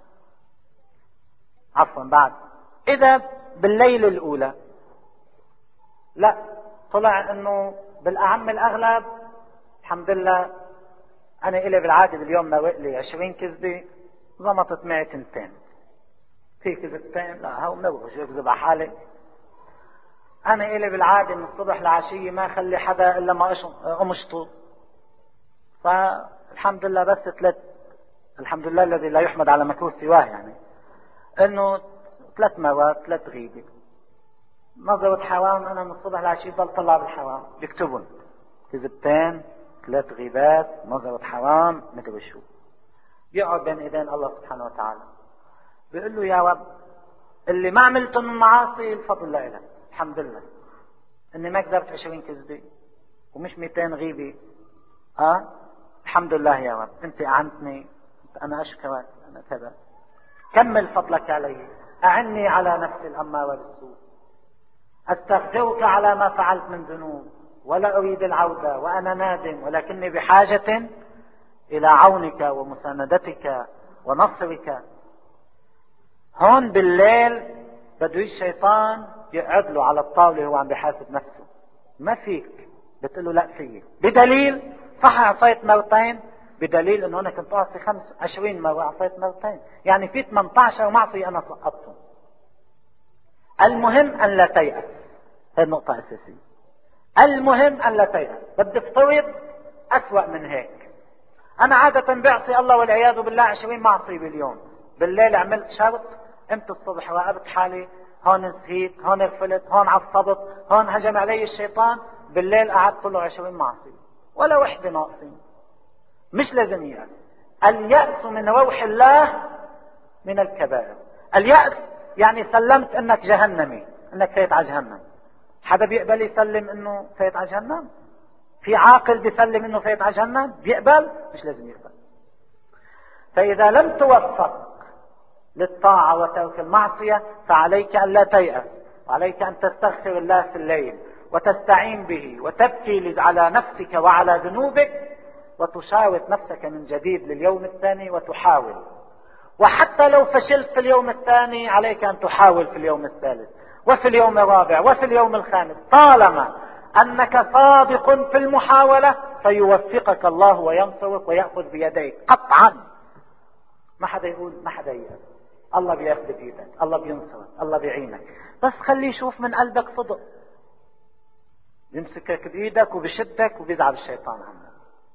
بعد إذا بالليلة الأولى لا طلع انه بالاعم الاغلب الحمد لله انا الي بالعاده باليوم ما لي 20 كذبه ضمطت معي 2 في كذبتين لا هو منوش يكذب على حالي. انا الي بالعاده من الصبح لعشيه ما اخلي حدا الا ما امشطه، فالحمد لله بس 3 الحمد لله الذي لا يحمد على مكروه سواه، يعني انه 3 مرات 3 غيبه نظرة حرام. انا من الصبح لعشيه ضل طلع بالحرام بيكتبون كذبتين 3 غيبات نظرة حرام مدري شو. بيقعد بين ايدين الله سبحانه وتعالى بيقول له يا رب اللي ما عملته من معاصي الفضل لك، الحمد لله اني ما كذبت 20 كذبة ومش 200 غيبة. الحمد لله يا رب انت اعنتني، انا اشكرك، انا كذا، كمل فضلك علي، اعني على نفسي الامارة بالسوء، استغفرك على ما فعلت من ذنوب ولا اريد العودة وانا نادم، ولكني بحاجة الى عونك ومساندتك ونصرك. هون بالليل بده الشيطان يقعد له على الطاولة وهو عم بيحاسب نفسه، ما فيك، بتقول له لا فيي، بدليل صح عصيت مرتين، بدليل انه انا كنت اعصي 25 مرة عصيت مرتين، يعني في 18 معصية انا سقطتهم. المهم ان لا تيأس، هذه النقطة اساسية. المهم ان لا تيأس. بدي افترض اسوأ من هيك، انا عادة بعصي الله والعياذ بالله 20 معصية باليوم، بالليل عملت شرط، قمت الصبح راقبت حالي، هون نسيت، هون غفلت، هون عصبت، هون هجم علي الشيطان، بالليل قعدت له 20 معصية ولا وحدة ناقصين. مش لازم يأس. اليأس من روح الله من الكبائر. اليأس يعني سلمت انك جهنمي، انك فايت على جهنم. حدا بيقبل يسلم انه فايت على جهنم؟ في عاقل بيسلم انه فايت على جهنم؟ بيقبل؟ مش لازم يقبل. فاذا لم توفق للطاعة وترك المعصية فعليك ان لا تيأس، وعليك ان تستغفر الله في الليل وتستعين به وتبكي على نفسك وعلى ذنوبك، وتشاوط نفسك من جديد لليوم الثاني وتحاول. وحتى لو فشلت في اليوم الثاني عليك ان تحاول في اليوم الثالث وفي اليوم الرابع وفي اليوم الخامس، طالما انك صادق في المحاولة سيوفقك الله وينصرك ويأخذ بيديك قطعا. ما حدا يقول، ما حدا يقول، الله بياخذ بيدك، الله بينصرك، الله بيعينك، بس خليه يشوف من قلبك صدق. يمسكك بايدك وبشدك وبيزعل الشيطان عنك.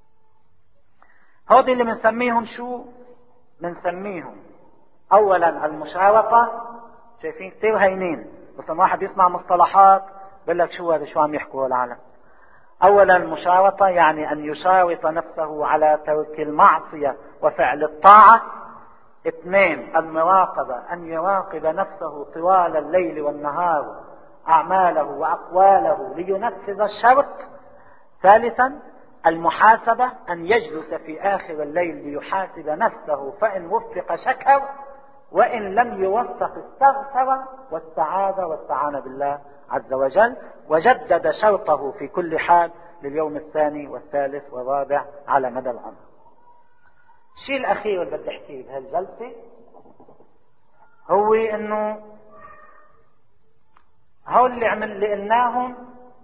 هودي اللي بنسميهم شو؟ بنسميهم اولا المشاوطة. شايفين كتير هينين، بس لما واحد يسمع مصطلحات بقول لك شو هذا، شو عم يحكوا العالم. اولا المشاوطة يعني ان يشاوط نفسه على ترك المعصية وفعل الطاعة. 2 المراقبة، ان يراقب نفسه طوال الليل والنهار اعماله واقواله لينفذ الشرط. 3 المحاسبة، ان يجلس في اخر الليل ليحاسب نفسه، فان وفق شكر وان لم يوفق استغفر واستعاذ واستعان بالله عز وجل، وجدد شرطه في كل حال لليوم الثاني والثالث والرابع على مدى العمر. الشيء الاخير اللي بدي احكيه بهالجلسة هو انه هول اللي قلناهم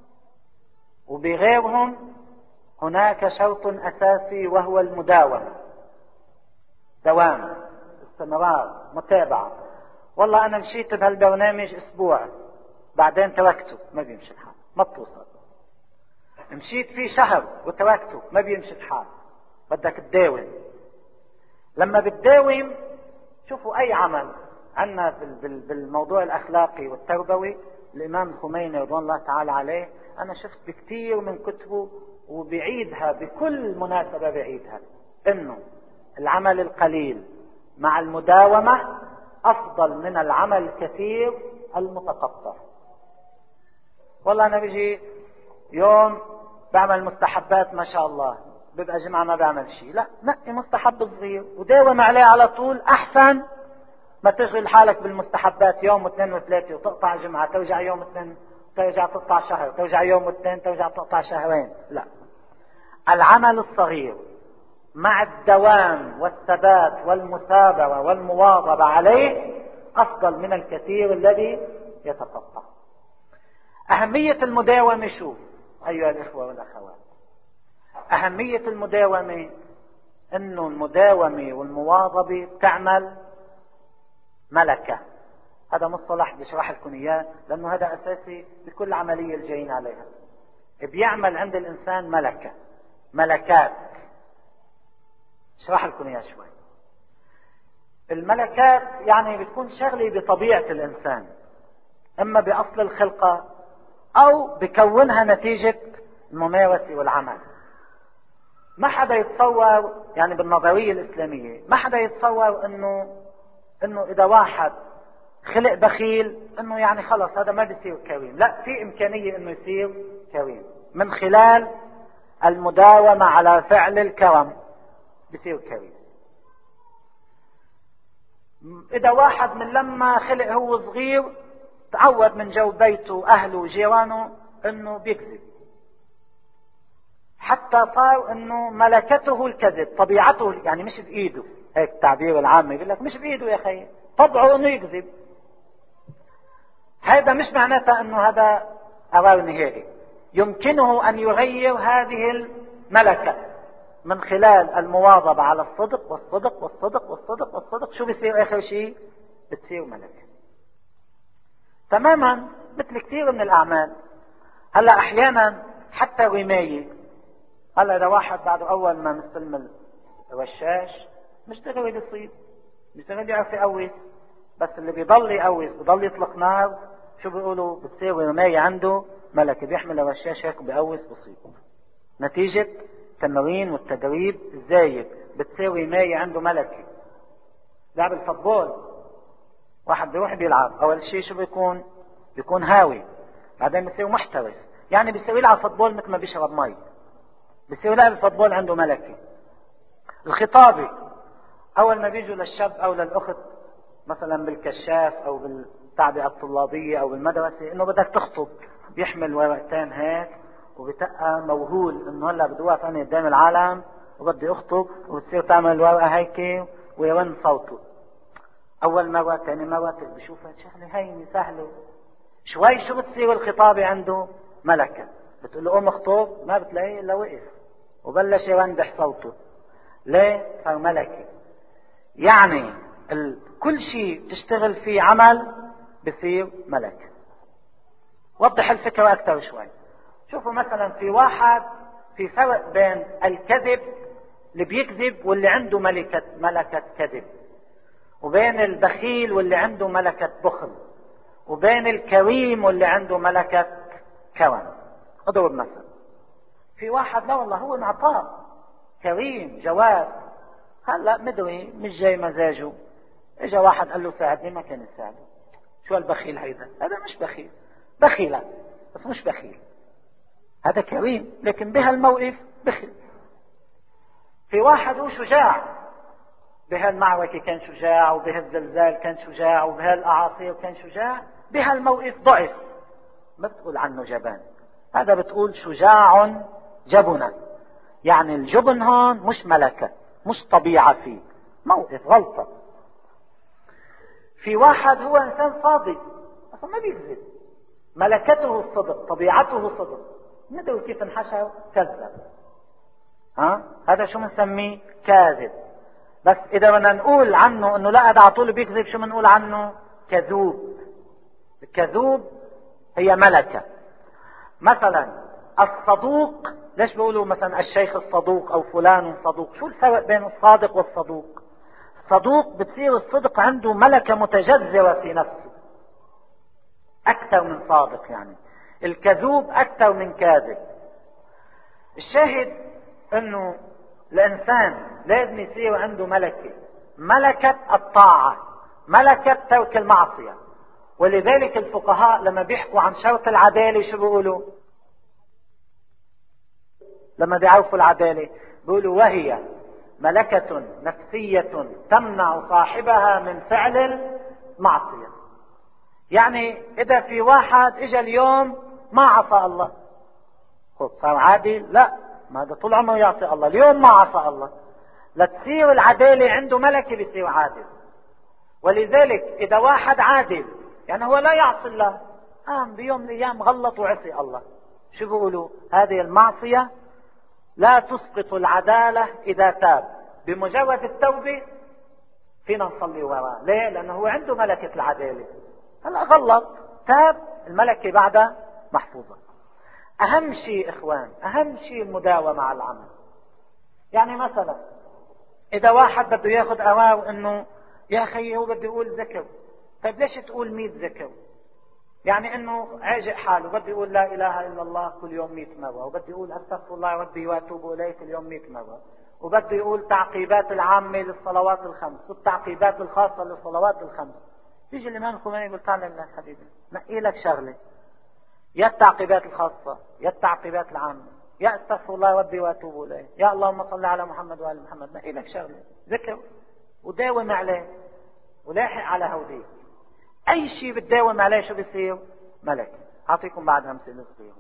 وبغيرهم هناك شرط اساسي وهو المداومة، دوام، استمرار، متابعة. والله انا مشيت بهالبرنامج اسبوع بعدين تركته، ما بيمشي الحال، ما بتوصل. مشيت فيه شهر وتركته ما بيمشي الحال، بدك تداوم. لما بتداوم، شوفوا اي عمل عنا بالموضوع الاخلاقي والتربوي، الامام الخميني رضوان الله تعالى عليه انا شفت بكثير من كتبه وبيعيدها بكل مناسبة، بيعيدها انه العمل القليل مع المداومة افضل من العمل الكثير المتقطع. والله انا بيجي يوم بعمل مستحبات ما شاء الله، بيبقى جمعة ما بعمل شيء، لا، نقي مستحب صغير وداوم عليه على طول، احسن ما تشغل حالك بالمستحبات يوم واثنين وثلاثة وتقطع جمعة، ترجع يوم اثنين ترجع تقطع شهر، ترجع يوم واثنين ترجع تقطع شهرين. لا، العمل الصغير مع الدوام والثبات والمثابرة والمواظبة عليه افضل من الكثير الذي يتقطع. اهمية المداومة شو ايها الاخوة والاخوات؟ اهمية المداومة انه المداومة والمواظبة بتعمل ملكة. هذا مصطلح بشرح لكم اياه لانه هذا اساسي بكل عملية الجايين عليها. بيعمل عند الانسان ملكة، ملكات. اشرح لكم اياه شوي. الملكات يعني بتكون شغلة بطبيعة الانسان، اما باصل الخلقة او بكونها نتيجة الممارسة والعمل. ما حدا يتصور، يعني بالنظرية الاسلامية ما حدا يتصور انه اذا واحد خلق بخيل انه يعني خلص هذا ما بيصير كريم. لا، في امكانية انه يصير كريم من خلال المداومة على فعل الكرم، بيصير كريم. اذا واحد من لما خلق هو صغير تعود من جو بيته اهله وجيرانه انه بيكذب، حتى صار انه ملكته الكذب، طبيعته يعني مش بايده، هيك التعبير العام يقول لك مش بايده يا اخي، طبعه انه يكذب. هذا مش معناته انه هذا قرار نهائي، يمكنه ان يغير هذه الملكة من خلال المواظبة على الصدق والصدق والصدق والصدق والصدق. شو بيصير اخر شيء؟ بتصير ملكة تماما مثل كثير من الاعمال. هلا احيانا حتى رماية، هلا اذا واحد بعد اول ما مستلم الرشاش مش دغري بيصيب، مش دغري بيعرف يقوس، بس اللي بيضل يقوس بيضل يطلق نار، شو بيقولوا؟ بتصير رماية عنده ملكة، بيحمل الرشاش هيك بيقوس بصيب. نتيجة التمرين والتدريب الزايد بتصير رماية عنده ملكة. لعب الفوتبول، واحد بيروح بيلعب اول شيء شو بيكون هاوي، بعدين بيصير محترف، يعني بيصير يلعب فوتبول مثل ما بيشرب مي، بيصير لاعب الفوتبول عنده ملكة. الخطابة، اول ما بيجوا للشاب او للاخت مثلا بالكشاف او بالتعبئة الطلابية او بالمدرسة انه بدك تخطب، بيحمل ورقتين هيك وبتقى موهول انه هلا بدي اوقف انا قدام العالم وبدي اخطب، وبتصير تعمل الورقة هيك ويرن صوته. اول مرة ثاني مرة بشوفها شغلة هينة سهلة، شوي شو بتصير الخطابة عنده ملكة. بتقول له قوم اخطب، ما بتلاقيه الا وقف وبلش يرندح صوته. ليه؟ صار ملكي. يعني كل شيء تشتغل فيه عمل بصير ملكة. وضح الفكرة اكثر شوي. شوفوا مثلا في فرق بين الكذب اللي بيكذب واللي عنده ملكة كذب، وبين البخيل واللي عنده ملكة بخل، وبين الكريم واللي عنده ملكة كرم. اضرب مثلا، في واحد لا والله هو معطاء كريم جواد، هلا مدري مش جاي مزاجه، اجا واحد قال له ساعدني ما كان يساعده. شو البخيل هيدا؟ هذا مش بخيل، بخيلة بس مش بخيل، هذا كريم لكن بهالموقف بخيل. في واحد هو شجاع، بهالمعركة كان شجاع، وبهالزلزال كان شجاع، وبهالاعاصير كان شجاع، بهالموقف ضعف، ما بتقول عنه جبان، هذا بتقول شجاع جبنا. يعني الجبن هون مش ملكة، مش طبيعة فيه، موقف غلطة. في واحد هو انسان صادق اصلا ما بيكذب، ملكته الصدق، طبيعته صدق، ندري كيف انحشر كذب. هذا شو بنسميه؟ كاذب. بس اذا بدنا نقول عنه انه لا هذا على طول بيكذب، شو بنقول عنه؟ كذوب. الكذوب هي ملكة. مثلا الصدوق، ليش بيقولوا مثلا الشيخ الصدوق او فلان صدوق؟ شو الفرق بين الصادق والصدوق؟ الصدوق بتصير الصدق عنده ملكة متجذرة في نفسه اكثر من صادق، يعني الكذوب اكثر من كاذب. الشاهد انه الانسان لازم يصير عنده ملكة الطاعة، ملكة ترك المعصية. ولذلك الفقهاء لما بيحكوا عن شرط العدالة شو بيقولوا؟ لما بيعرفوا العدالة بيقولوا وهي ملكة نفسية تمنع صاحبها من فعل المعصية. يعني اذا في واحد اجى اليوم ما عصى الله، صار عادل؟ لا، ما هذا طول عمره يعصي الله، اليوم ما عصى الله. لتصير العدالة عنده ملكة بيصير عادل. ولذلك اذا واحد عادل يعني هو لا يعصي الله، بيوم من الايام غلط وعصي الله، شو بيقولوا؟ هذه المعصية لا تسقط العدالة اذا تاب، بمجرد التوبة فينا نصلي وراه. ليه؟ لانه هو عنده ملكة العدالة. هلا غلط، تاب، الملكة بعدها محفوظة. اهم شيء اخوان، اهم شيء المداومة على العمل. يعني مثلا اذا واحد بده ياخذ قرار انه يا اخي هو بده يقول ذكر، طيب ليش تقول 100 ذكر؟ يعني انه عاجق حاله بده يقول لا اله الا الله كل يوم 100 مرة، وبده يقول استغفر الله ربي واتوب اليه كل يوم 100 مرة، وبده يقول تعقيبات العامة للصلوات الخمس والتعقيبات الخاصة للصلوات الخمس. يجي الامام الخميني يقول تعال يا حبيبي نقي لك شغلة، يا التعقيبات الخاصة يا التعقيبات العامة، يا استغفر الله ربي واتوب اليه، يا اللهم صل على محمد وآل محمد. نقي لك شغلة ذكر وداوم عليه ولاحق على هوديك. اي شيء بتداوم عليه شو بيصير؟ ملك. اعطيكم بعد امثله صغيره.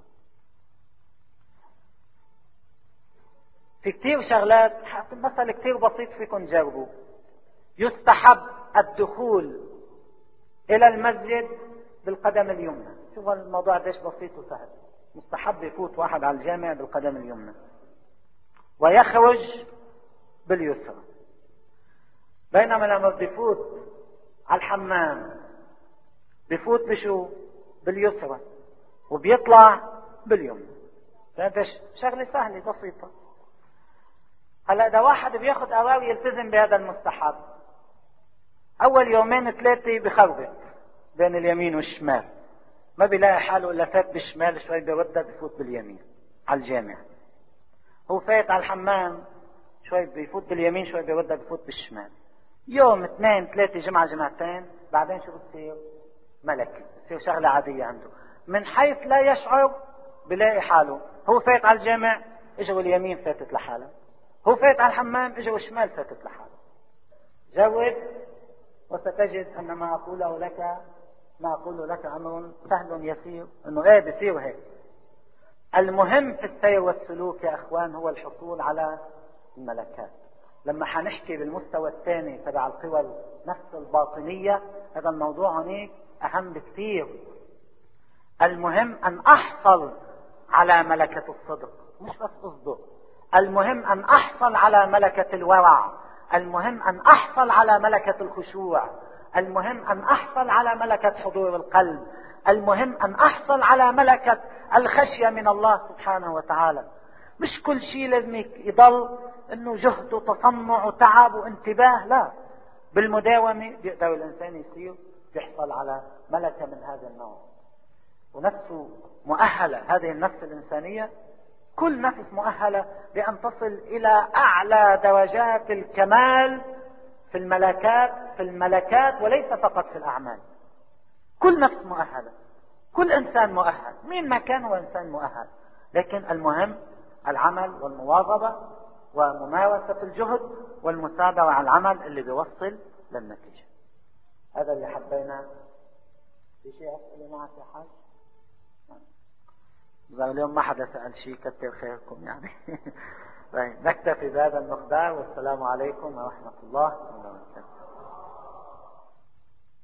في كثير شغلات، مثل كثير بسيط فيكم تجربوا. يستحب الدخول الى المسجد بالقدم اليمنى. شوفوا الموضوع قديش بسيط وسهل. مستحب يفوت واحد على الجامع بالقدم اليمنى ويخرج باليسرى، بينما لما بده يفوت على الحمام بفوت بشو؟ باليسرى، وبيطلع باليمنى. هذا شغله سهله بسيطه. هلا اذا واحد بياخذ قرار يلتزم بهذا المستحب، اول يومين ثلاثه بخربط بين اليمين والشمال، ما بيلاقي حاله الا فات بالشمال شوي بيودد بفوت باليمين على الجامع. هو فايت على الحمام شوي بيفوت باليمين شوي بيودد بفوت بالشمال. يوم 2 3 جمعة جمعتين، بعدين شو بتصير؟ ملكي، بتصير شغلة عادية عنده. من حيث لا يشعر بلاقي حاله هو فايت على الجامع اجوا اليمين فاتت لحاله، هو فايت على الحمام اجوا الشمال فاتت لحاله. جرب وستجد ان ما اقوله لك امر سهل يسير، انه بيصير هيك. المهم في السير والسلوك يا اخوان هو الحصول على الملكات. لما حنحكي بالمستوى الثاني تبع القوى النفس الباطنية، هذا الموضوع هناك اهم بكثير. المهم ان احصل على ملكة الصدق، مش بس اصدق. المهم ان احصل على ملكة الورع، المهم ان احصل على ملكة الخشوع، المهم ان احصل على ملكة حضور القلب، المهم ان احصل على ملكة الخشية من الله سبحانه وتعالى. مش كل شيء لازم يضل انه جهد وتصنع وتعب وانتباه، لا، بالمداومة بيقدر الانسان يصير يحصل على ملكة من هذا النوع. ونفسه مؤهلة، هذه النفس الإنسانية كل نفس مؤهلة بأن تصل إلى أعلى درجات الكمال في الملكات وليس فقط في الأعمال. كل نفس مؤهلة، كل إنسان مؤهل، مين ما كان هو إنسان مؤهل. لكن المهم العمل والمواظبة وممارسة الجهد والمثابرة على العمل اللي بيوصل للنتيجة. هذا اللي حبينا. في شيء أسئلة معك يا حاج؟ اليوم ما حدا سأل شيء، كتر خيركم يعني. نكتفي بهذا المقدار، والسلام عليكم ورحمة الله وبركاته.